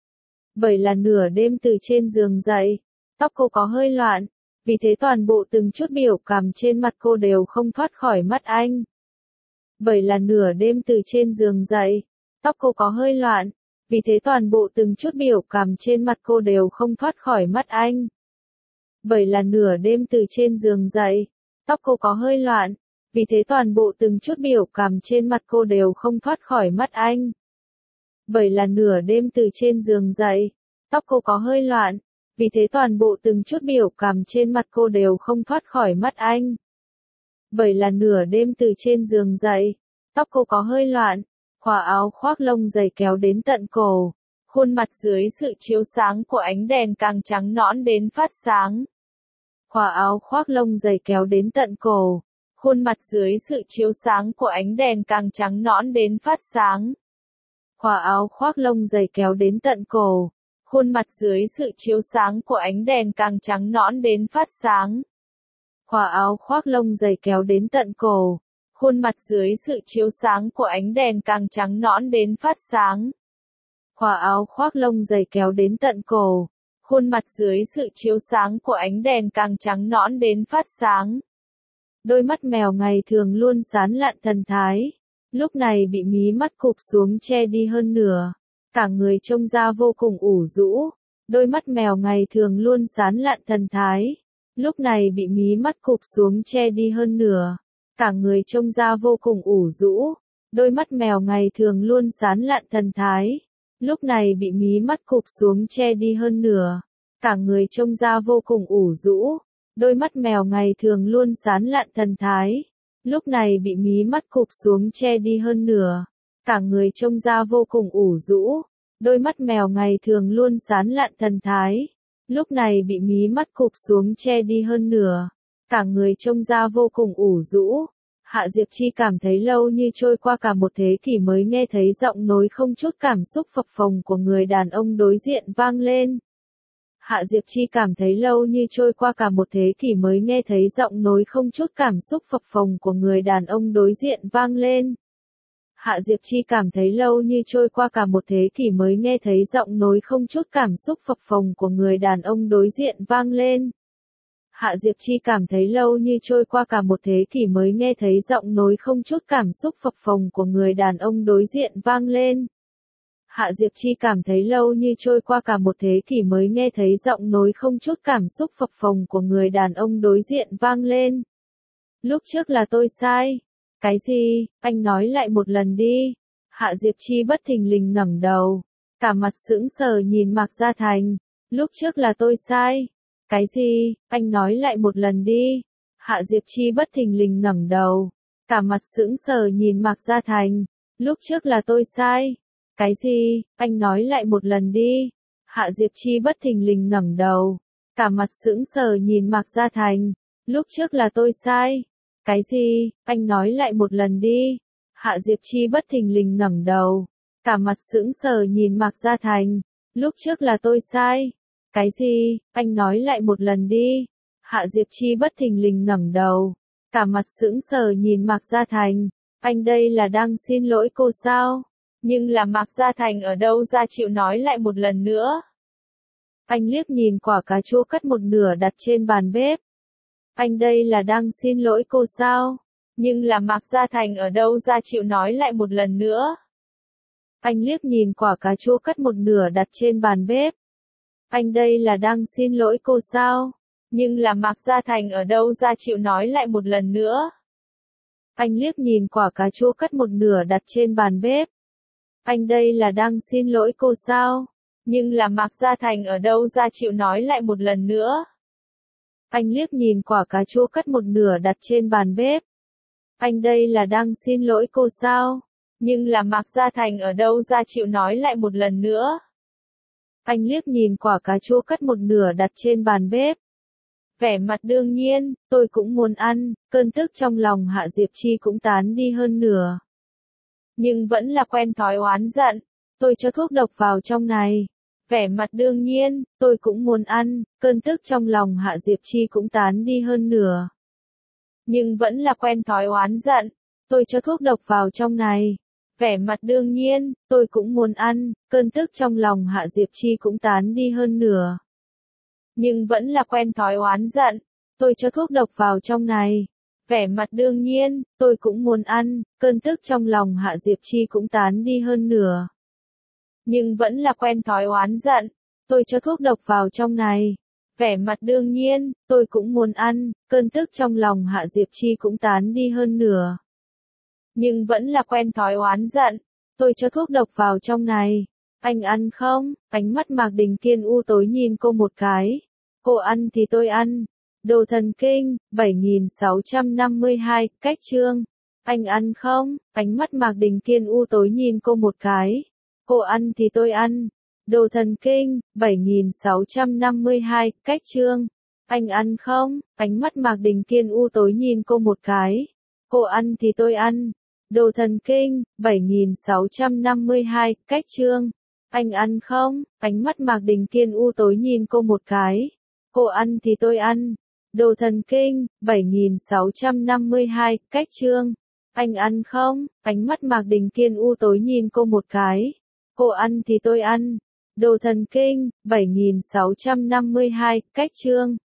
Bởi là nửa đêm từ trên giường dậy, tóc cô có hơi loạn. Vì thế toàn bộ từng chút biểu cảm trên mặt cô đều không thoát khỏi mắt anh. Bởi là nửa đêm từ trên giường dậy, tóc cô có hơi loạn. Vì thế toàn bộ từng chút biểu cảm trên mặt cô đều không thoát khỏi mắt anh. Bởi là nửa đêm từ trên giường dậy, tóc cô có hơi loạn. Vì thế toàn bộ từng chút biểu cảm trên mặt cô đều không thoát khỏi mắt anh. Bởi là nửa đêm từ trên giường dậy, tóc cô có hơi loạn, vì thế toàn bộ từng chút biểu cảm trên mặt cô đều không thoát khỏi mắt anh. Bởi là nửa đêm từ trên giường dậy, tóc cô có hơi loạn, khóa áo khoác lông dày kéo đến tận cổ, khuôn mặt dưới sự chiếu sáng của ánh đèn càng trắng nõn đến phát sáng. Khóa áo khoác lông dày kéo đến tận cổ, khuôn mặt dưới sự chiếu sáng của ánh đèn càng trắng nõn đến phát sáng. Khóa áo khoác lông dày kéo đến tận cổ, khuôn mặt dưới sự chiếu sáng của ánh đèn càng trắng nõn đến phát sáng. Khóa áo khoác lông dày kéo đến tận cổ, khuôn mặt dưới sự chiếu sáng của ánh đèn càng trắng nõn đến phát sáng. Khóa áo khoác lông dày kéo đến tận cổ, khuôn mặt dưới sự chiếu sáng của ánh đèn càng trắng nõn đến phát sáng. Đôi mắt mèo ngày thường luôn sáng lạn thần thái, lúc này bị mí mắt cụp xuống che đi hơn nửa, cả người trông ra vô cùng ủ rũ. Đôi mắt mèo ngày thường luôn sáng lạn thần thái, lúc này bị mí mắt cụp xuống che đi hơn nửa, cả người trông ra vô cùng ủ rũ. Đôi mắt mèo ngày thường luôn sáng lạn thần thái, lúc này bị mí mắt cụp xuống che đi hơn nửa, cả người trông ra vô cùng ủ rũ. Đôi mắt mèo ngày thường luôn sáng lạn thần thái, lúc này bị mí mắt cụp xuống che đi hơn nửa, cả người trông ra vô cùng ủ rũ. Đôi mắt mèo ngày thường luôn sáng lạn thần thái, lúc này bị mí mắt cụp xuống che đi hơn nửa, cả người trông ra vô cùng ủ rũ. Hạ Diệp Chi cảm thấy lâu như trôi qua cả một thế kỷ mới nghe thấy giọng nói không chút cảm xúc phập phồng của người đàn ông đối diện vang lên. Hạ Diệp Chi cảm thấy lâu như trôi qua cả một thế kỷ mới nghe thấy giọng nói không chút cảm xúc phập phồng của người đàn ông đối diện vang lên. Hạ Diệp Chi cảm thấy lâu như trôi qua cả một thế kỷ mới nghe thấy giọng nói không chút cảm xúc phập phồng của người đàn ông đối diện vang lên. Hạ Diệp Chi cảm thấy lâu như trôi qua cả một thế kỷ mới nghe thấy giọng nói không chút cảm xúc phập phồng của người đàn ông đối diện vang lên. Hạ Diệp Chi cảm thấy lâu như trôi qua cả một thế kỷ mới nghe thấy giọng nói không chút cảm xúc phập phồng của người đàn ông đối diện vang lên. Lúc trước là tôi sai. Cái gì? Anh nói lại một lần đi. Hạ Diệp Chi bất thình lình ngẩng đầu, cả mặt sững sờ nhìn Mạc Gia Thành. Lúc trước là tôi sai. Cái gì? Anh nói lại một lần đi. Hạ Diệp Chi bất thình lình ngẩng đầu, cả mặt sững sờ nhìn Mạc Gia Thành. Lúc trước là tôi sai. Cái gì? Anh nói lại một lần đi. Hạ Diệp Chi bất thình lình ngẩng đầu, cả mặt sững sờ nhìn Mạc Gia Thành. Lúc trước là tôi sai. Cái gì? Anh nói lại một lần đi. Hạ Diệp Chi bất thình lình ngẩng đầu, cả mặt sững sờ nhìn Mạc Gia Thành. Lúc trước là tôi sai. Cái gì? Anh nói lại một lần đi. Hạ Diệp Chi bất thình lình ngẩng đầu, cả mặt sững sờ nhìn Mạc Gia Thành. Anh đây là đang xin lỗi cô sao? Nhưng là Mạc Gia Thành ở đâu ra chịu nói lại một lần nữa. Anh liếc nhìn quả cà chua cắt một nửa đặt trên bàn bếp. Anh đây là đang xin lỗi cô sao? Nhưng là Mạc Gia Thành ở đâu ra chịu nói lại một lần nữa. Anh liếc nhìn quả cà chua cắt một nửa đặt trên bàn bếp. Anh đây là đang xin lỗi cô sao? Nhưng là Mạc Gia Thành ở đâu ra chịu nói lại một lần nữa. Anh liếc nhìn quả cà chua cắt một nửa đặt trên bàn bếp. Anh đây là đang xin lỗi cô sao? Nhưng là Mạc Gia Thành ở đâu ra chịu nói lại một lần nữa. Anh liếc nhìn quả cà chua cắt một nửa đặt trên bàn bếp. Anh đây là đang xin lỗi cô sao? Nhưng là Mạc Gia Thành ở đâu ra chịu nói lại một lần nữa. Anh liếc nhìn quả cà chua cắt một nửa đặt trên bàn bếp. Vẻ mặt đương nhiên, tôi cũng muốn ăn, cơn tức trong lòng Hạ Diệp Chi cũng tán đi hơn nửa. Nhưng vẫn là quen thói oán giận, tôi cho thuốc độc vào trong này. Vẻ mặt đương nhiên, tôi cũng muốn ăn, cơn tức trong lòng Hạ Diệp Chi cũng tán đi hơn nửa. Nhưng vẫn là quen thói oán giận, tôi cho thuốc độc vào trong này. Vẻ mặt đương nhiên, tôi cũng muốn ăn, cơn tức trong lòng Hạ Diệp Chi cũng tán đi hơn nửa. Nhưng vẫn là quen thói oán giận, tôi cho thuốc độc vào trong này. Vẻ mặt đương nhiên, tôi cũng muốn ăn, cơn tức trong lòng Hạ Diệp Chi cũng tán đi hơn nửa. Nhưng vẫn là quen thói oán giận, tôi cho thuốc độc vào trong này. Vẻ mặt đương nhiên, tôi cũng muốn ăn, cơn tức trong lòng Hạ Diệp Chi cũng tán đi hơn nửa. Nhưng vẫn là quen thói oán giận, tôi cho thuốc độc vào trong này. Anh ăn không? Ánh mắt Mạc Đình Kiên u tối nhìn cô một cái. Cô ăn thì tôi ăn. Đồ thần kinh, bảy nghìn sáu trăm năm mươi hai, cách chương. Anh ăn không? Ánh mắt Mạc Đình Kiên u tối nhìn cô một cái. Cô ăn thì tôi ăn. Đồ thần kinh, bảy nghìn sáu trăm năm mươi hai, cách chương. Anh ăn không? Ánh mắt Mạc Đình Kiên u tối nhìn cô một cái. Cô ăn thì tôi ăn. Đồ thần kinh, bảy nghìn sáu trăm năm mươi hai, cách chương. Anh ăn không? Ánh mắt Mạc Đình Kiên u tối nhìn cô một cái. Cô ăn thì tôi ăn. Đồ thần kinh, bảy nghìn sáu trăm năm mươi hai, cách chương. Anh ăn không? Ánh mắt Mạc Đình Kiên u tối nhìn cô một cái. Cô ăn thì tôi ăn. Đồ thần kinh, bảy nghìn sáu trăm năm mươi hai, cách chương.